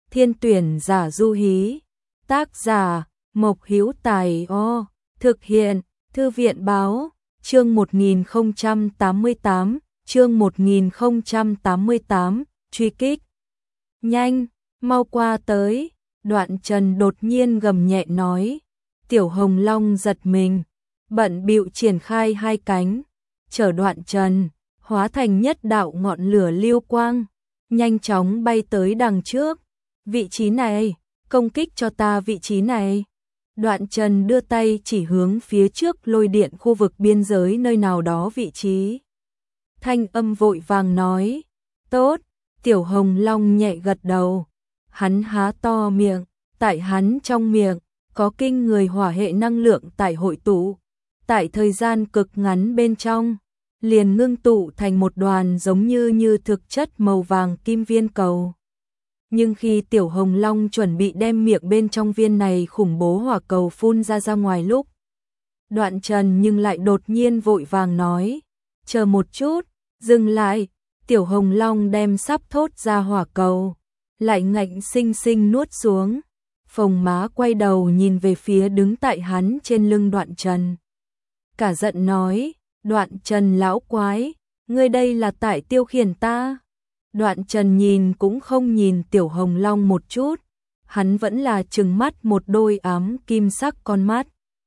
Thiên tuyển giả du hí. Tác giả Mộc Hữu Tài. Thực hiện Thư viện báo. Chương 1088, chương 1088, truy kích. Nhanh, mau qua tới. Đoạn Trần đột nhiên gầm nhẹ nói. Tiểu Hồng Long giật mình, bận bịu triển khai hai cánh, chở Đoạn Trần, hóa thành nhất đạo ngọn lửa lưu quang, nhanh chóng bay tới đằng trước. Vị trí này, công kích cho ta vị trí này. Đoạn Trần đưa tay chỉ hướng phía trước lôi điện khu vực biên giới nơi nào đó vị trí. Thanh âm vội vàng nói, tốt. Tiểu Hồng Long nhẹ gật đầu, hắn há to miệng, tại hắn trong miệng có kinh người hỏa hệ năng lượng tại hội tụ, tại thời gian cực ngắn bên trong, liền ngưng tụ thành một đoàn giống như thực chất màu vàng kim viên cầu. Nhưng khi Tiểu Hồng Long chuẩn bị đem miệng bên trong viên này khủng bố hỏa cầu phun ra ngoài lúc, Đoạn Trần nhưng lại đột nhiên vội vàng nói, chờ một chút, dừng lại. Tiểu Hồng Long đem sắp thốt ra hỏa cầu, lại ngạnh sinh sinh nuốt xuống. Phồng má quay đầu nhìn về phía đứng tại hắn trên lưng Đoạn Trần. Cả giận nói, Đoạn Trần lão quái, ngươi đây là tại tiêu khiển ta. Đoạn Trần nhìn cũng không nhìn Tiểu Hồng Long một chút, hắn vẫn là trừng mắt một đôi ám kim sắc con mắt.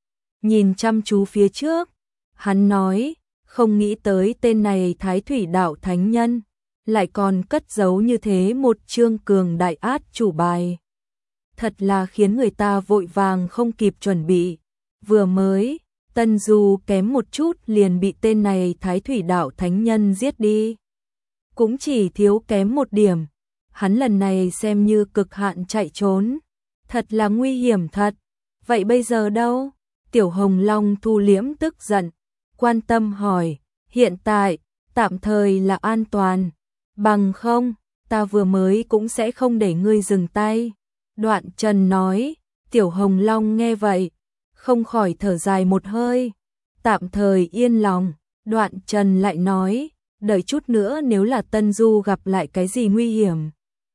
Nhìn chăm chú phía trước, hắn nói, không nghĩ tới tên này Thái Thủy Đạo Thánh Nhân, lại còn cất giấu như thế một chương cường đại át chủ bài. Thật là khiến người ta vội vàng không kịp chuẩn bị. Vừa mới, Tân Du kém một chút liền bị tên này Thái Thủy Đạo Thánh Nhân giết đi. Cũng chỉ thiếu kém một điểm, hắn lần này xem như cực hạn chạy trốn. Thật là nguy hiểm thật. Vậy bây giờ đâu? Tiểu Hồng Long thu liễm tức giận, quan tâm hỏi, hiện tại, tạm thời là an toàn, bằng không, ta vừa mới cũng sẽ không để ngươi dừng tay. Đoạn Trần nói. Tiểu Hồng Long nghe vậy, không khỏi thở dài một hơi, tạm thời yên lòng. Đoạn Trần lại nói, đợi chút nữa nếu là Tân Du gặp lại cái gì nguy hiểm,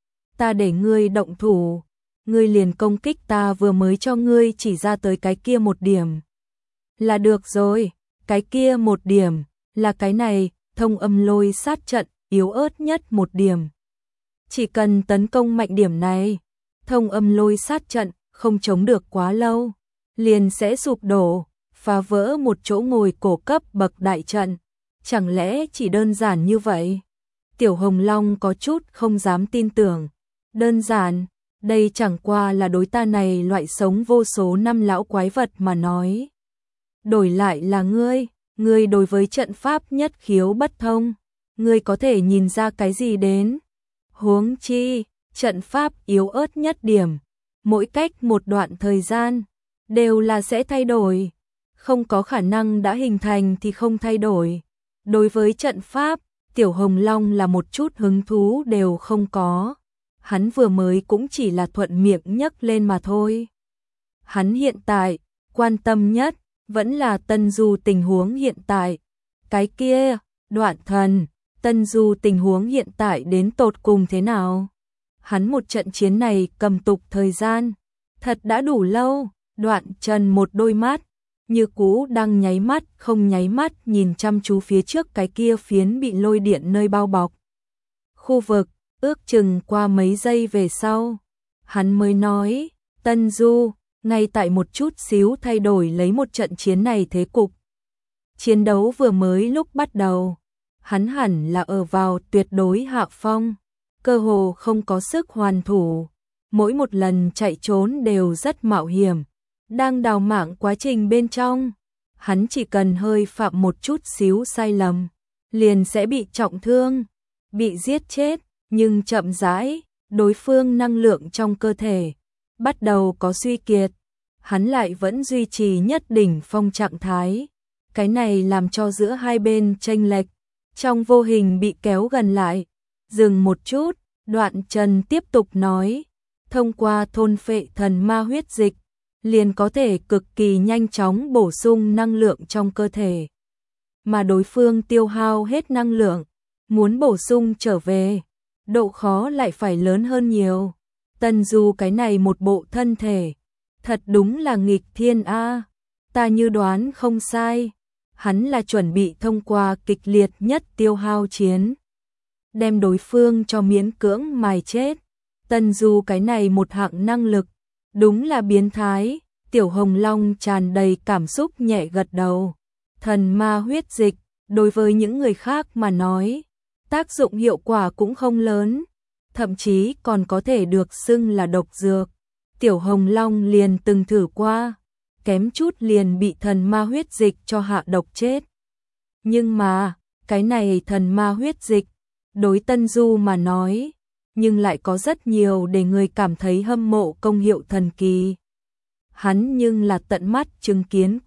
ta để ngươi động thủ, ngươi liền công kích ta vừa mới cho ngươi chỉ ra tới cái kia một điểm. Là được rồi, cái kia một điểm, là cái này, thông âm lôi sát trận, yếu ớt nhất một điểm. Chỉ cần tấn công mạnh điểm này, thông âm lôi sát trận, không chống được quá lâu, liền sẽ sụp đổ, phá vỡ một chỗ ngồi cổ cấp bậc đại trận. Chẳng lẽ chỉ đơn giản như vậy? Tiểu Hồng Long có chút không dám tin tưởng. Đơn giản, đây chẳng qua là đối ta này loại sống vô số năm lão quái vật mà nói. Đổi lại là ngươi đối với trận pháp nhất khiếu bất thông, ngươi có thể nhìn ra cái gì đến? Huống chi, trận pháp yếu ớt nhất điểm, mỗi cách một đoạn thời gian, đều là sẽ thay đổi. Không có khả năng đã hình thành thì không thay đổi. Đối với trận pháp, Tiểu Hồng Long là một chút hứng thú đều không có. Hắn vừa mới cũng chỉ là thuận miệng nhấc lên mà thôi. Hắn hiện tại, quan tâm nhất, vẫn là Tân Du tình huống hiện tại. Cái kia, Đoạn Thần, Tân Du tình huống hiện tại đến tột cùng thế nào? Hắn một trận chiến này cầm tục thời gian, thật đã đủ lâu. Đoạn Trần một đôi mắt, như cũ đang nháy mắt không nháy mắt nhìn chăm chú phía trước cái kia phiến bị lôi điện nơi bao bọc. Khu vực, ước chừng qua mấy giây về sau, hắn mới nói, Tân Du, ngay tại một chút xíu thay đổi lấy một trận chiến này thế cục. Chiến đấu vừa mới lúc bắt đầu, hắn hẳn là ở vào tuyệt đối hạ phong, cơ hồ không có sức hoàn thủ, mỗi một lần chạy trốn đều rất mạo hiểm. Đang đào mạng quá trình bên trong, hắn chỉ cần hơi phạm một chút xíu sai lầm, liền sẽ bị trọng thương, bị giết chết, nhưng chậm rãi, đối phương năng lượng trong cơ thể bắt đầu có suy kiệt, hắn lại vẫn duy trì nhất đỉnh phong trạng thái. Cái này làm cho giữa hai bên chênh lệch, trong vô hình bị kéo gần lại. Dừng một chút, Đoạn Trần tiếp tục nói, thông qua thôn phệ thần ma huyết dịch, liền có thể cực kỳ nhanh chóng bổ sung năng lượng trong cơ thể. Mà đối phương tiêu hao hết năng lượng, muốn bổ sung trở về, độ khó lại phải lớn hơn nhiều. Tân Du cái này một bộ thân thể, thật đúng là nghịch thiên a. Ta như đoán không sai, hắn là chuẩn bị thông qua kịch liệt nhất tiêu hao chiến, đem đối phương cho miễn cưỡng mài chết. Tân Du cái này một hạng năng lực, đúng là biến thái. Tiểu Hồng Long tràn đầy cảm xúc nhẹ gật đầu. Thần ma huyết dịch, đối với những người khác mà nói, tác dụng hiệu quả cũng không lớn, thậm chí còn có thể được xưng là độc dược. Tiểu Hồng Long liền từng thử qua, kém chút liền bị thần ma huyết dịch cho hạ độc chết. Nhưng mà, cái này thần ma huyết dịch, đối Tân Du mà nói, nhưng lại có rất nhiều để người cảm thấy hâm mộ công hiệu thần kỳ. Hắn nhưng là tận mắt chứng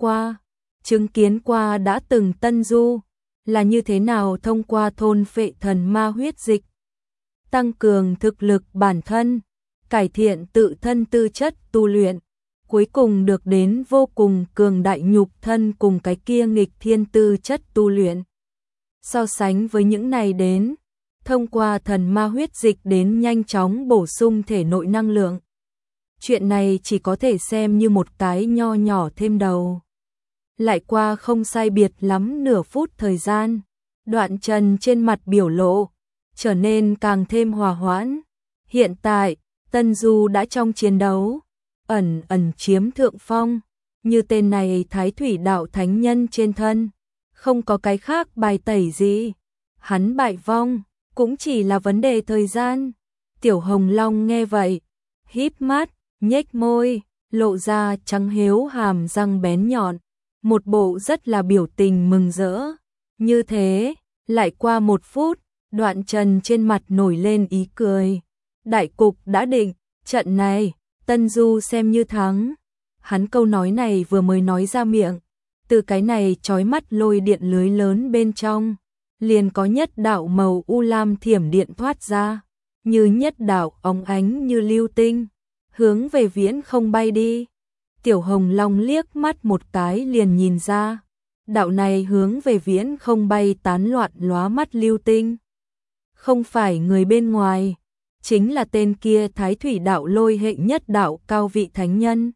kiến qua đã từng Tân Du, là như thế nào thông qua thôn phệ thần ma huyết dịch, tăng cường thực lực bản thân, cải thiện tự thân tư chất tu luyện, cuối cùng được đến vô cùng cường đại nhục thân cùng cái kia nghịch thiên tư chất tu luyện. So sánh với những này đến, thông qua thần ma huyết dịch đến nhanh chóng bổ sung thể nội năng lượng. Chuyện này chỉ có thể xem như một cái nho nhỏ thêm đầu. Lại qua không sai biệt lắm nửa phút thời gian, Đoạn Trần trên mặt biểu lộ trở nên càng thêm hòa hoãn. Hiện tại, Tân Du đã trong chiến đấu, ẩn ẩn chiếm thượng phong, như tên này Thái Thủy Đạo Thánh Nhân trên thân, không có cái khác bài tẩy gì, hắn bại vong cũng chỉ là vấn đề thời gian. Tiểu Hồng Long nghe vậy, híp mắt, nhếch môi, lộ ra trắng hiếu hàm răng bén nhọn, một bộ rất là biểu tình mừng rỡ. Như thế, lại qua một phút, Đoạn Trần trên mặt nổi lên ý cười. Đại cục đã định, trận này, Tân Du xem như thắng. Hắn câu nói này vừa mới nói ra miệng, từ cái này chói mắt lôi điện lưới lớn bên trong, liền có nhất đạo màu u lam thiểm điện thoát ra, như nhất đạo óng ánh như lưu tinh, hướng về viễn không bay đi. Tiểu Hồng Long liếc mắt một cái liền nhìn ra, đạo này hướng về viễn không bay tán loạn lóa mắt lưu tinh, không phải người bên ngoài, chính là tên kia Thái Thủy Đạo lôi hệ nhất đạo cao vị thánh nhân.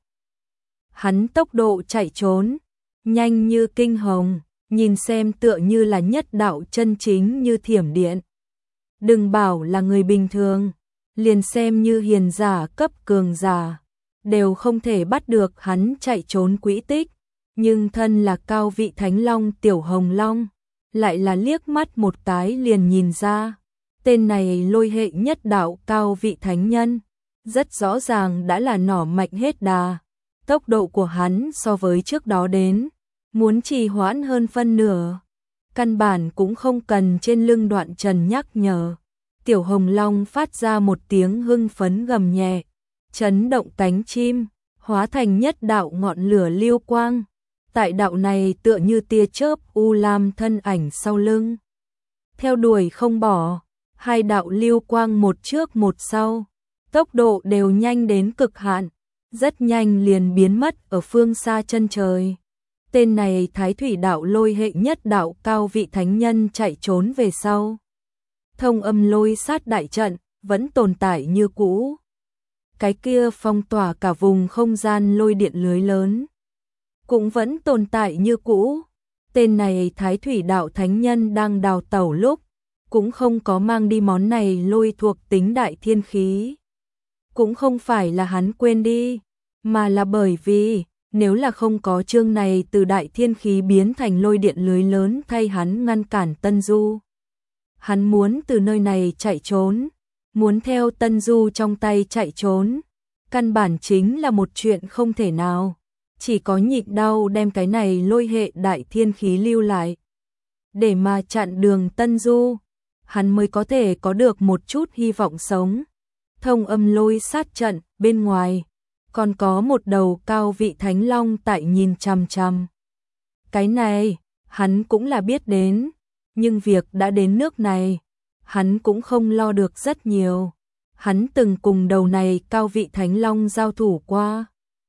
Hắn tốc độ chạy trốn, nhanh như kinh hồng, nhìn xem tựa như là nhất đạo chân chính như thiểm điện. Đừng bảo là người bình thường, liền xem như hiền giả cấp cường giả, đều không thể bắt được hắn chạy trốn quỹ tích. Nhưng thân là cao vị thánh long Tiểu Hồng Long, lại là liếc mắt một cái liền nhìn ra. Tên này lôi hệ nhất đạo cao vị thánh nhân, rất rõ ràng đã là nỏ mạnh hết đà. Tốc độ của hắn so với trước đó đến, muốn trì hoãn hơn phân nửa. Căn bản cũng không cần trên lưng Đoạn Trần nhắc nhở. Tiểu Hồng Long phát ra một tiếng hưng phấn gầm nhẹ, chấn động cánh chim, hóa thành nhất đạo ngọn lửa lưu quang. Tại đạo này tựa như tia chớp u lam thân ảnh sau lưng, theo đuổi không bỏ. Hai đạo lưu quang một trước một sau, tốc độ đều nhanh đến cực hạn, rất nhanh liền biến mất ở phương xa chân trời. Tên này Thái Thủy Đạo lôi hệ nhất đạo cao vị thánh nhân chạy trốn về sau. Thông âm lôi sát đại trận vẫn tồn tại như cũ. Cái kia phong tỏa cả vùng không gian lôi điện lưới lớn cũng vẫn tồn tại như cũ. Tên này Thái Thủy Đạo thánh nhân đang đào tẩu lúc, cũng không có mang đi món này lôi thuộc tính đại thiên khí. Cũng không phải là hắn quên đi, mà là bởi vì, nếu là không có chương này từ đại thiên khí biến thành lôi điện lưới lớn thay hắn ngăn cản Tân Du. Hắn muốn từ nơi này chạy trốn, muốn theo Tân Du trong tay chạy trốn, căn bản chính là một chuyện không thể nào. Chỉ có nhịn đau đem cái này lôi hệ đại thiên khí lưu lại, để mà chặn đường Tân Du, hắn mới có thể có được một chút hy vọng sống. Thông âm lôi sát trận bên ngoài, còn có một đầu cao vị thánh long tại nhìn chằm chằm. Cái này, hắn cũng là biết đến, nhưng việc đã đến nước này, hắn cũng không lo được rất nhiều. Hắn từng cùng đầu này cao vị thánh long giao thủ qua.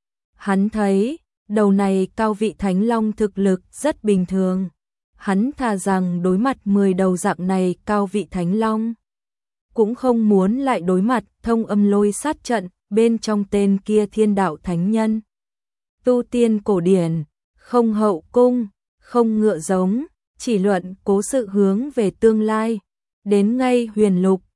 Hắn thấy, đầu này cao vị thánh long thực lực rất bình thường. Hắn thà rằng đối mặt 10 đầu dạng này cao vị thánh long, cũng không muốn lại đối mặt thông âm lôi sát trận bên trong tên kia thiên đạo thánh nhân. Tu tiên cổ điển, không hậu cung, không ngựa giống, chỉ luận cố sự hướng về tương lai, đến ngay huyền lục,